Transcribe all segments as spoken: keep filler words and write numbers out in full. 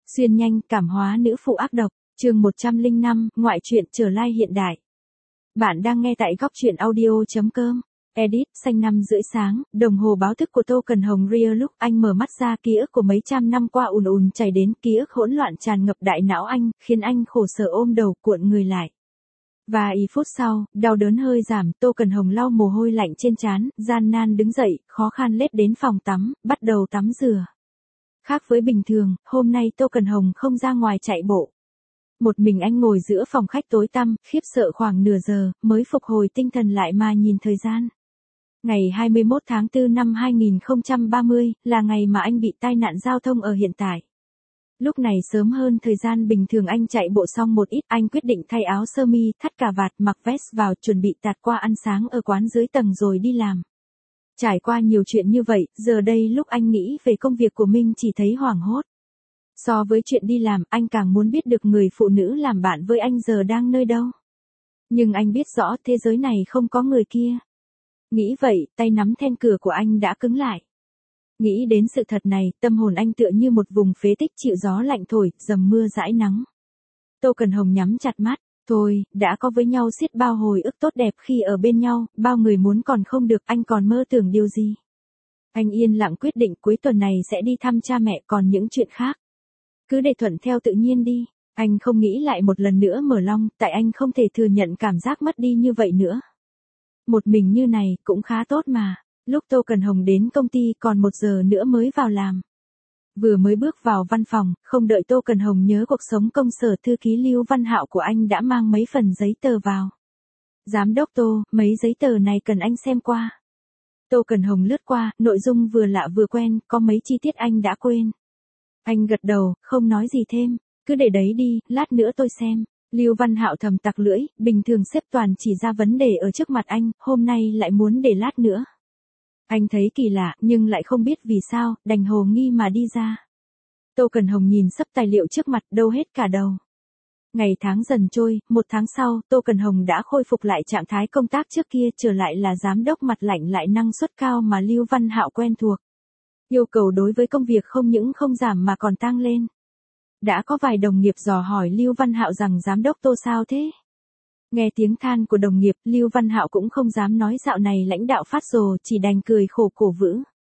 Xuyên nhanh, cảm hóa nữ phụ ác độc, chương một trăm lẻ năm, ngoại truyện trở lại hiện đại. Bạn đang nghe tại góc truyện audio.com. Edit, xanh năm rưỡi sáng, đồng hồ báo thức của Tô Cần Hồng ria lúc anh mở mắt ra, ký ức của mấy trăm năm qua ùn ùn chảy đến, ký ức hỗn loạn tràn ngập đại não anh, khiến anh khổ sở ôm đầu, cuộn người lại. Vài phút sau, đau đớn hơi giảm, Tô Cần Hồng lau mồ hôi lạnh trên trán, gian nan đứng dậy, khó khăn lết đến phòng tắm, bắt đầu tắm rửa. Khác với bình thường, hôm nay Tô Cần Hồng không ra ngoài chạy bộ. Một mình anh ngồi giữa phòng khách tối tăm, khiếp sợ khoảng nửa giờ, mới phục hồi tinh thần lại mà nhìn thời gian. Ngày hai mươi mốt tháng tư năm hai nghìn không trăm ba mươi, là ngày mà anh bị tai nạn giao thông ở hiện tại. Lúc này sớm hơn thời gian bình thường anh chạy bộ xong một ít, anh quyết định thay áo sơ mi, thắt cà vạt, mặc vest vào, chuẩn bị tạt qua ăn sáng ở quán dưới tầng rồi đi làm. Trải qua nhiều chuyện như vậy, giờ đây lúc anh nghĩ về công việc của mình chỉ thấy hoảng hốt. So với chuyện đi làm, anh càng muốn biết được người phụ nữ làm bạn với anh giờ đang nơi đâu. Nhưng anh biết rõ thế giới này không có người kia. Nghĩ vậy, tay nắm then cửa của anh đã cứng lại. Nghĩ đến sự thật này, tâm hồn anh tựa như một vùng phế tích chịu gió lạnh thổi, dầm mưa dãi nắng. Tô Cần Hồng nhắm chặt mắt. Thôi, đã có với nhau xiết bao hồi ức tốt đẹp khi ở bên nhau, bao người muốn còn không được, anh còn mơ tưởng điều gì. Anh yên lặng quyết định cuối tuần này sẽ đi thăm cha mẹ, còn những chuyện khác. Cứ để thuận theo tự nhiên đi, anh không nghĩ lại một lần nữa mở lòng, tại anh không thể thừa nhận cảm giác mất đi như vậy nữa. Một mình như này, cũng khá tốt mà. Lúc Tô Cần Hồng đến công ty còn một giờ nữa mới vào làm. Vừa mới bước vào văn phòng, không đợi Tô Cần Hồng nhớ cuộc sống công sở, thư ký Lưu Văn Hạo của anh đã mang mấy phần giấy tờ vào. Giám đốc Tô, mấy giấy tờ này cần anh xem qua. Tô Cần Hồng lướt qua, nội dung vừa lạ vừa quen, có mấy chi tiết anh đã quên. Anh gật đầu, không nói gì thêm, cứ để đấy đi, lát nữa tôi xem. Lưu Văn Hạo thầm tặc lưỡi, bình thường sếp toàn chỉ ra vấn đề ở trước mặt anh, hôm nay lại muốn để lát nữa. Anh thấy kỳ lạ, nhưng lại không biết vì sao, đành hồ nghi mà đi ra. Tô Cần Hồng nhìn sấp tài liệu trước mặt, đâu hết cả đầu. Ngày tháng dần trôi, một tháng sau, Tô Cần Hồng đã khôi phục lại trạng thái công tác trước kia, trở lại là giám đốc mặt lạnh lại năng suất cao mà Lưu Văn Hạo quen thuộc. Yêu cầu đối với công việc không những không giảm mà còn tăng lên. Đã có vài đồng nghiệp dò hỏi Lưu Văn Hạo rằng giám đốc Tô sao thế? Nghe tiếng than của đồng nghiệp, Lưu Văn Hạo cũng không dám nói dạo này lãnh đạo phát rồ, chỉ đành cười khổ cổ vũ.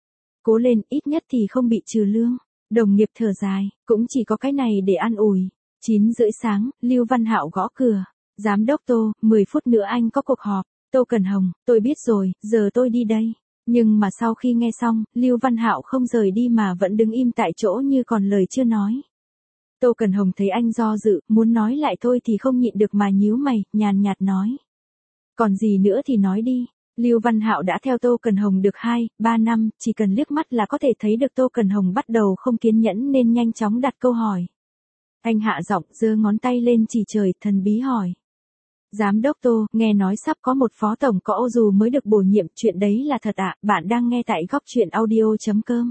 Cố lên, ít nhất thì không bị trừ lương. Đồng nghiệp thở dài, cũng chỉ có cái này để an ủi. chín rưỡi sáng, Lưu Văn Hạo gõ cửa. Giám đốc Tô, mười phút nữa anh có cuộc họp. Tô Cần Hồng, tôi biết rồi, giờ tôi đi đây. Nhưng mà sau khi nghe xong, Lưu Văn Hạo không rời đi mà vẫn đứng im tại chỗ như còn lời chưa nói. Tô Cần Hồng thấy anh do dự, muốn nói lại thôi thì không nhịn được mà nhíu mày, nhàn nhạt nói. Còn gì nữa thì nói đi. Lưu Văn Hạo đã theo Tô Cần Hồng được hai, ba năm, chỉ cần liếc mắt là có thể thấy được Tô Cần Hồng bắt đầu không kiên nhẫn nên nhanh chóng đặt câu hỏi. Anh hạ giọng, giơ ngón tay lên chỉ trời, thần bí hỏi. Giám đốc Tô, nghe nói sắp có một phó tổng có ô dù mới được bổ nhiệm, chuyện đấy là thật ạ, bạn đang nghe tại góc truyện audio.com.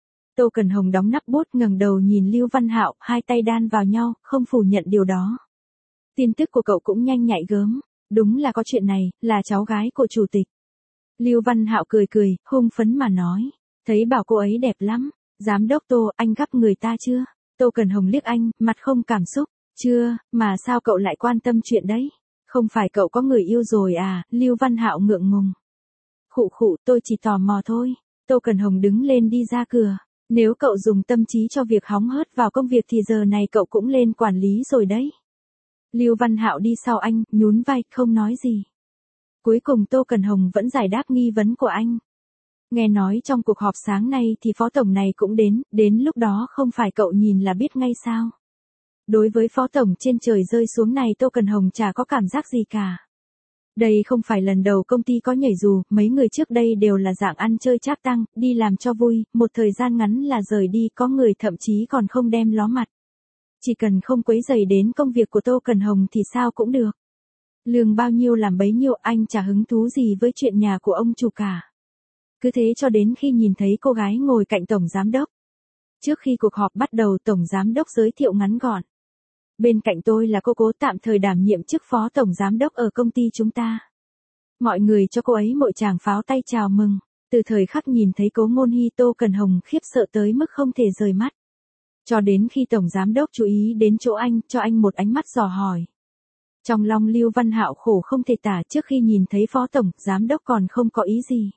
Tô Cần Hồng đóng nắp bút, ngẩng đầu nhìn Lưu Văn Hạo, hai tay đan vào nhau, không phủ nhận điều đó. Tin tức của cậu cũng nhanh nhạy gớm, đúng là có chuyện này, là cháu gái của chủ tịch. Lưu Văn Hạo cười cười, hung phấn mà nói, thấy bảo cô ấy đẹp lắm. Giám đốc Tô, anh gắp người ta chưa? Tô Cần Hồng liếc anh, mặt không cảm xúc, chưa, mà sao cậu lại quan tâm chuyện đấy? Không phải cậu có người yêu rồi à? Lưu Văn Hạo ngượng ngùng. Khụ khụ, tôi chỉ tò mò thôi. Tô Cần Hồng đứng lên đi ra cửa. Nếu cậu dùng tâm trí cho việc hóng hớt vào công việc thì giờ này cậu cũng lên quản lý rồi đấy. Lưu Văn Hạo đi sau anh, nhún vai, không nói gì. Cuối cùng Tô Cần Hồng vẫn giải đáp nghi vấn của anh. Nghe nói trong cuộc họp sáng nay thì phó tổng này cũng đến, đến lúc đó không phải cậu nhìn là biết ngay sao. Đối với phó tổng trên trời rơi xuống này Tô Cần Hồng chả có cảm giác gì cả. Đây không phải lần đầu công ty có nhảy dù, mấy người trước đây đều là dạng ăn chơi trác tăng, đi làm cho vui, một thời gian ngắn là rời đi, có người thậm chí còn không đem ló mặt. Chỉ cần không quấy rầy đến công việc của Tô Cần Hồng thì sao cũng được. Lương bao nhiêu làm bấy nhiêu, anh chả hứng thú gì với chuyện nhà của ông chủ cả. Cứ thế cho đến khi nhìn thấy cô gái ngồi cạnh tổng giám đốc. Trước khi cuộc họp bắt đầu, tổng giám đốc giới thiệu ngắn gọn. Bên cạnh tôi là cô Cố, tạm thời đảm nhiệm chức phó tổng giám đốc ở công ty chúng ta. Mọi người cho cô ấy một tràng pháo tay chào mừng. Từ thời khắc nhìn thấy Cố Ngôn Hy, Tô Cần Hồng khiếp sợ tới mức không thể rời mắt. Cho đến khi Tổng Giám Đốc chú ý đến chỗ anh, cho anh một ánh mắt dò hỏi. Trong lòng Lưu Văn Hạo khổ không thể tả, trước khi nhìn thấy Phó Tổng Giám Đốc còn không có ý gì.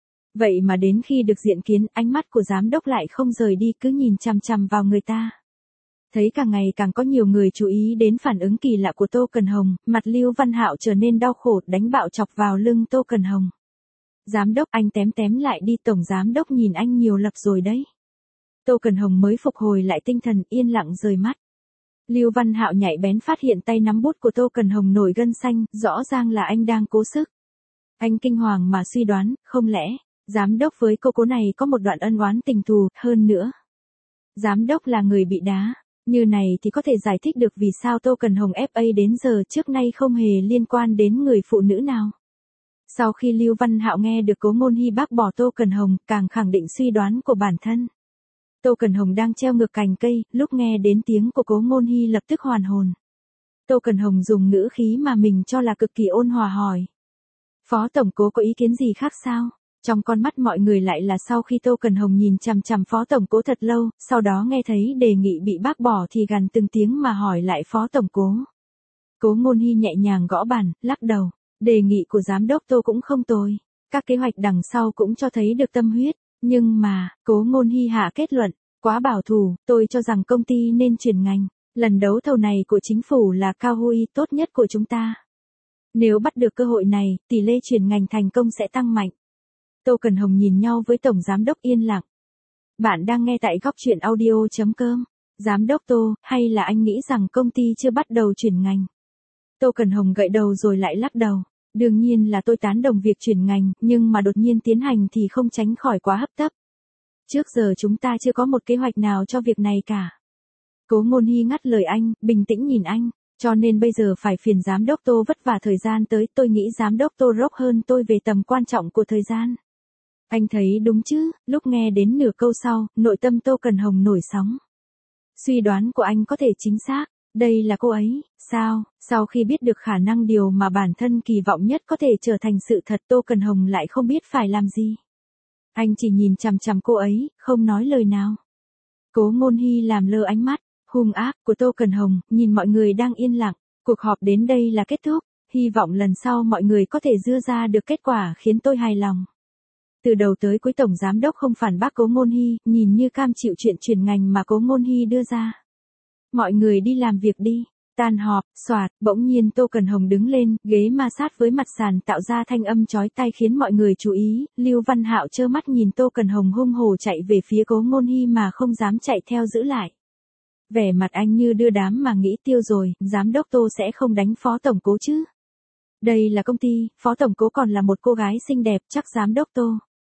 Vậy mà đến khi được diện kiến, ánh mắt của Giám Đốc lại không rời đi, cứ nhìn chằm chằm vào người ta. Thấy càng ngày càng có nhiều người chú ý đến phản ứng kỳ lạ của Tô Cần Hồng, mặt Lưu Văn Hạo trở nên đau khổ, đánh bạo chọc vào lưng Tô Cần Hồng. Giám Đốc, anh tém tém lại đi, Tổng Giám Đốc nhìn anh nhiều lập rồi đấy. Tô Cần Hồng mới phục hồi lại tinh thần, yên lặng rời mắt. Lưu Văn Hạo nhạy bén phát hiện tay nắm bút của Tô Cần Hồng nổi gân xanh, rõ ràng là anh đang cố sức. Anh kinh hoàng mà suy đoán, không lẽ, Giám Đốc với cô cố này có một đoạn ân oán tình thù, hơn nữa. Giám Đốc là người bị đá, như này thì có thể giải thích được vì sao Tô Cần Hồng ép a đến giờ trước nay không hề liên quan đến người phụ nữ nào. Sau khi Lưu Văn Hạo nghe được Cố Ngôn Hy bác bỏ Tô Cần Hồng, càng khẳng định suy đoán của bản thân. Tô Cần Hồng đang treo ngược cành cây, lúc nghe đến tiếng của Cố Ngôn Hy lập tức hoàn hồn. Tô Cần Hồng dùng ngữ khí mà mình cho là cực kỳ ôn hòa hỏi. Phó Tổng Cố có ý kiến gì khác sao? Trong con mắt mọi người lại là sau khi Tô Cần Hồng nhìn chằm chằm Phó Tổng Cố thật lâu, sau đó nghe thấy đề nghị bị bác bỏ thì gằn từng tiếng mà hỏi lại Phó Tổng Cố. Cố Ngôn Hy nhẹ nhàng gõ bàn, lắc đầu. Đề nghị của Giám Đốc Tô cũng không tồi. Các kế hoạch đằng sau cũng cho thấy được tâm huyết. Nhưng mà, Cố Ngôn Hy hạ kết luận, quá bảo thủ, tôi cho rằng công ty nên chuyển ngành. Lần đấu thầu này của chính phủ là cao huy tốt nhất của chúng ta. Nếu bắt được cơ hội này, tỷ lệ chuyển ngành thành công sẽ tăng mạnh. Tô Cần Hồng nhìn nhau với Tổng Giám Đốc yên lặng. Bạn đang nghe tại góc truyện audio chấm com. Giám Đốc Tô, hay là anh nghĩ rằng công ty chưa bắt đầu chuyển ngành? Tô Cần Hồng gậy đầu rồi lại lắc đầu. Đương nhiên là tôi tán đồng việc chuyển ngành, nhưng mà đột nhiên tiến hành thì không tránh khỏi quá hấp tấp. Trước giờ chúng ta chưa có một kế hoạch nào cho việc này cả. Cố Ngôn Hy ngắt lời anh, bình tĩnh nhìn anh. Cho nên bây giờ phải phiền Giám Đốc Tô vất vả thời gian tới, tôi nghĩ Giám Đốc Tô rốc hơn tôi về tầm quan trọng của thời gian. Anh thấy đúng chứ? Lúc nghe đến nửa câu sau, nội tâm Tô Cần Hồng nổi sóng. Suy đoán của anh có thể chính xác, đây là cô ấy, sao? Sau khi biết được khả năng điều mà bản thân kỳ vọng nhất có thể trở thành sự thật, Tô Cần Hồng lại không biết phải làm gì. Anh chỉ nhìn chằm chằm cô ấy, không nói lời nào. Cố Ngôn Hy làm lơ ánh mắt hung ác của Tô Cần Hồng, nhìn mọi người đang yên lặng. Cuộc họp đến đây là kết thúc, hy vọng lần sau mọi người có thể đưa ra được kết quả khiến tôi hài lòng. Từ đầu tới cuối Tổng Giám Đốc không phản bác Cố Ngôn Hy, nhìn như cam chịu chuyện chuyển ngành mà Cố Ngôn Hy đưa ra. Mọi người đi làm việc đi. Tan họp, xoạt, bỗng nhiên Tô Cần Hồng đứng lên, ghế ma sát với mặt sàn tạo ra thanh âm chói tai khiến mọi người chú ý. Lưu Văn Hạo trơ mắt nhìn Tô Cần Hồng hung hổ chạy về phía Cố Ngôn Hy mà không dám chạy theo giữ lại. Vẻ mặt anh như đưa đám mà nghĩ tiêu rồi, Giám Đốc Tô sẽ không đánh Phó Tổng Cố chứ. Đây là công ty, Phó Tổng Cố còn là một cô gái xinh đẹp, chắc Giám Đốc Tô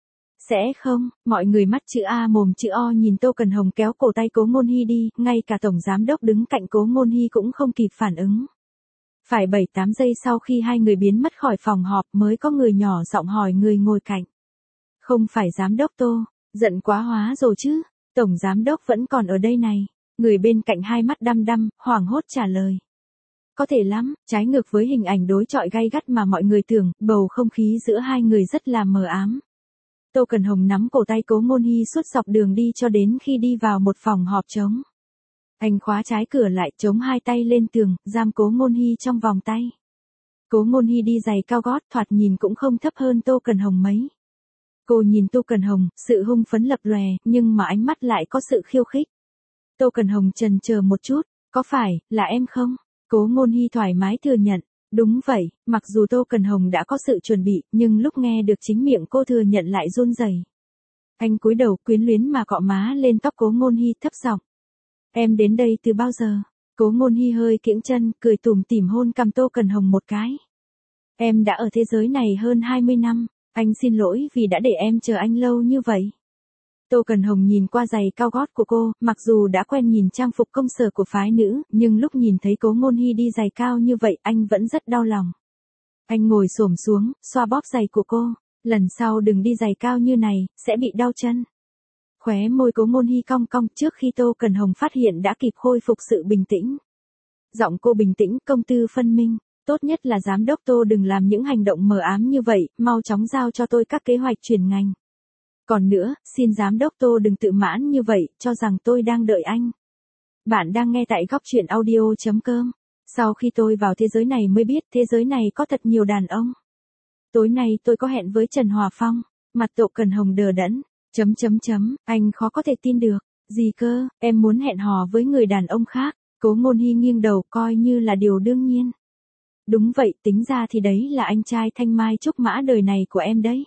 sẽ không. Mọi người mắt chữ A mồm chữ O nhìn Tô Cần Hồng kéo cổ tay Cố Ngôn Hy đi, ngay cả Tổng Giám Đốc đứng cạnh Cố Ngôn Hy cũng không kịp phản ứng. Phải bảy tám giây sau khi hai người biến mất khỏi phòng họp mới có người nhỏ giọng hỏi người ngồi cạnh. Không phải Giám Đốc Tô, giận quá hóa rồi chứ, Tổng Giám Đốc vẫn còn ở đây này. Người bên cạnh hai mắt đăm đăm, hoảng hốt trả lời. Có thể lắm, trái ngược với hình ảnh đối chọi gay gắt mà mọi người tưởng, bầu không khí giữa hai người rất là mờ ám. Tô Cần Hồng nắm cổ tay Cố Ngôn Hy suốt dọc đường đi cho đến khi đi vào một phòng họp trống. Anh khóa trái cửa lại, chống hai tay lên tường, giam Cố Ngôn Hy trong vòng tay. Cố Ngôn Hy đi giày cao gót, thoạt nhìn cũng không thấp hơn Tô Cần Hồng mấy. Cô nhìn Tô Cần Hồng, sự hung phấn lập lòe, nhưng mà ánh mắt lại có sự khiêu khích. Tô Cần Hồng chần chờ một chút, có phải là em không? Cố Ngôn Hy thoải mái thừa nhận. Đúng vậy, mặc dù Tô Cần Hồng đã có sự chuẩn bị, nhưng lúc nghe được chính miệng cô thừa nhận lại run rẩy. Anh cúi đầu quyến luyến mà cọ má lên tóc Cố Ngôn Hy thấp giọng. Em đến đây từ bao giờ? Cố Ngôn Hy hơi kiễng chân, cười tủm tỉm hôn cằm Tô Cần Hồng một cái. Em đã ở thế giới này hơn hai mươi năm, anh xin lỗi vì đã để em chờ anh lâu như vậy. Tô Cần Hồng nhìn qua giày cao gót của cô, mặc dù đã quen nhìn trang phục công sở của phái nữ, nhưng lúc nhìn thấy Cố Ngôn Hy đi giày cao như vậy, anh vẫn rất đau lòng. Anh ngồi xổm xuống, xoa bóp giày của cô, lần sau đừng đi giày cao như này, sẽ bị đau chân. Khóe môi Cố Ngôn Hy cong cong trước khi Tô Cần Hồng phát hiện đã kịp khôi phục sự bình tĩnh. Giọng cô bình tĩnh, công tư phân minh, tốt nhất là Giám Đốc Tô đừng làm những hành động mờ ám như vậy, mau chóng giao cho tôi các kế hoạch chuyển ngành. Còn nữa, xin Giám Đốc Tô đừng tự mãn như vậy, cho rằng tôi đang đợi anh. Bạn đang nghe tại góc chuyện audio chấm com. Sau khi tôi vào thế giới này mới biết thế giới này có thật nhiều đàn ông. Tối nay tôi có hẹn với Trần Hòa Phong, mặt Tô Cần Hồng đờ đẫn, chấm chấm chấm, anh khó có thể tin được, gì cơ, em muốn hẹn hò với người đàn ông khác, Cố Ngôn Hy nghiêng đầu coi như là điều đương nhiên. Đúng vậy, tính ra thì đấy là anh trai thanh mai trúc mã đời này của em đấy.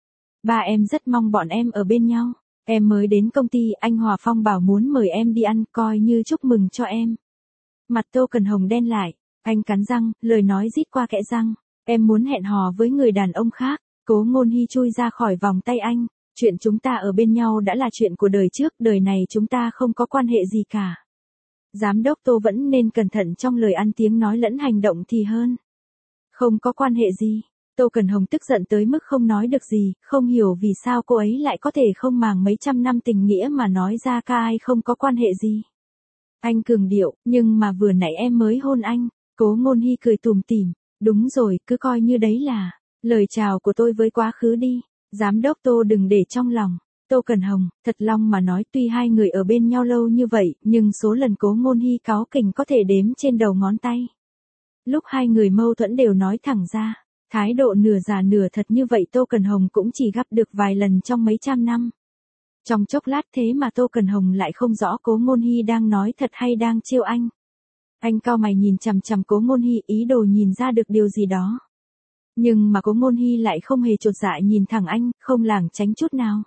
Ba em rất mong bọn em ở bên nhau. Em mới đến công ty, anh Hòa Phong bảo muốn mời em đi ăn, coi như chúc mừng cho em. Mặt Tô Cần Hồng đen lại, anh cắn răng, lời nói rít qua kẽ răng. Em muốn hẹn hò với người đàn ông khác. Cố Ngôn Hy chui ra khỏi vòng tay anh. Chuyện chúng ta ở bên nhau đã là chuyện của đời trước, đời này chúng ta không có quan hệ gì cả. Giám đốc Tô vẫn nên cẩn thận trong lời ăn tiếng nói lẫn hành động thì hơn. Không có quan hệ gì. Tô Cần Hồng tức giận tới mức không nói được gì, không hiểu vì sao cô ấy lại có thể không màng mấy trăm năm tình nghĩa mà nói ra ca ai không có quan hệ gì. Anh cường điệu, nhưng mà vừa nãy em mới hôn anh. Cố Ngôn Hy cười tủm tỉm, đúng rồi, cứ coi như đấy là lời chào của tôi với quá khứ đi. Giám đốc Tô đừng để trong lòng. Tô Cần Hồng, thật lòng mà nói tuy hai người ở bên nhau lâu như vậy, nhưng số lần Cố Ngôn Hy cáu kỉnh có thể đếm trên đầu ngón tay. Lúc hai người mâu thuẫn đều nói thẳng ra. Thái độ nửa giả nửa thật như vậy Tô Cần Hồng cũng chỉ gặp được vài lần trong mấy trăm năm. Trong chốc lát thế mà Tô Cần Hồng lại không rõ Cố Ngôn Hy đang nói thật hay đang trêu anh. Anh cau mày nhìn chằm chằm Cố Ngôn Hy ý đồ nhìn ra được điều gì đó. Nhưng mà Cố Ngôn Hy lại không hề chột dạ nhìn thẳng anh, không lảng tránh chút nào.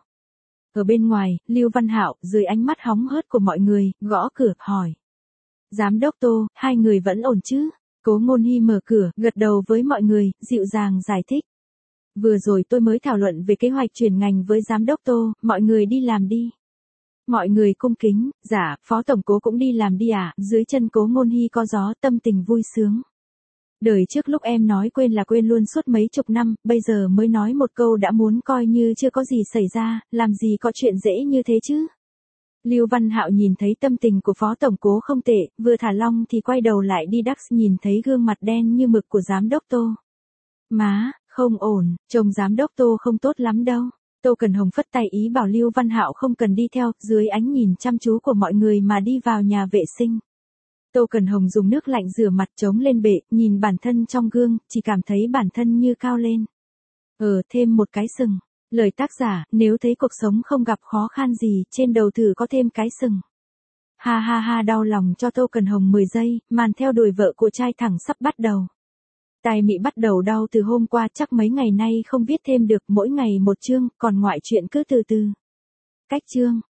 Ở bên ngoài, Lưu Văn Hạo, dưới ánh mắt hóng hớt của mọi người, gõ cửa, hỏi. Giám đốc Tô, hai người vẫn ổn chứ? Cố Ngôn Hy mở cửa, gật đầu với mọi người, dịu dàng giải thích. Vừa rồi tôi mới thảo luận về kế hoạch chuyển ngành với giám đốc Tô, mọi người đi làm đi. Mọi người cung kính, dạ, phó tổng Cố cũng đi làm đi à, dưới chân Cố Ngôn Hy có gió, tâm tình vui sướng. Đời trước lúc em nói quên là quên luôn suốt mấy chục năm, bây giờ mới nói một câu đã muốn coi như chưa có gì xảy ra, làm gì có chuyện dễ như thế chứ. Lưu Văn Hạo nhìn thấy tâm tình của phó tổng Cố không tệ, vừa thả lỏng thì quay đầu lại đi đắc nhìn thấy gương mặt đen như mực của giám đốc Tô. Má, không ổn, trông giám đốc Tô không tốt lắm đâu. Tô Cần Hồng phất tay ý bảo Lưu Văn Hạo không cần đi theo, dưới ánh nhìn chăm chú của mọi người mà đi vào nhà vệ sinh. Tô Cần Hồng dùng nước lạnh rửa mặt chống lên bệ, nhìn bản thân trong gương, chỉ cảm thấy bản thân như cao lên. Ờ, thêm một cái sừng. Lời tác giả, nếu thấy cuộc sống không gặp khó khăn gì, trên đầu thử có thêm cái sừng. Ha ha ha đau lòng cho Tô Cần Hồng mười giây, màn theo đuổi vợ của trai thẳng sắp bắt đầu. Tai Mị bắt đầu đau từ hôm qua chắc mấy ngày nay không viết thêm được mỗi ngày một chương, còn ngoại truyện cứ từ từ. Cách chương.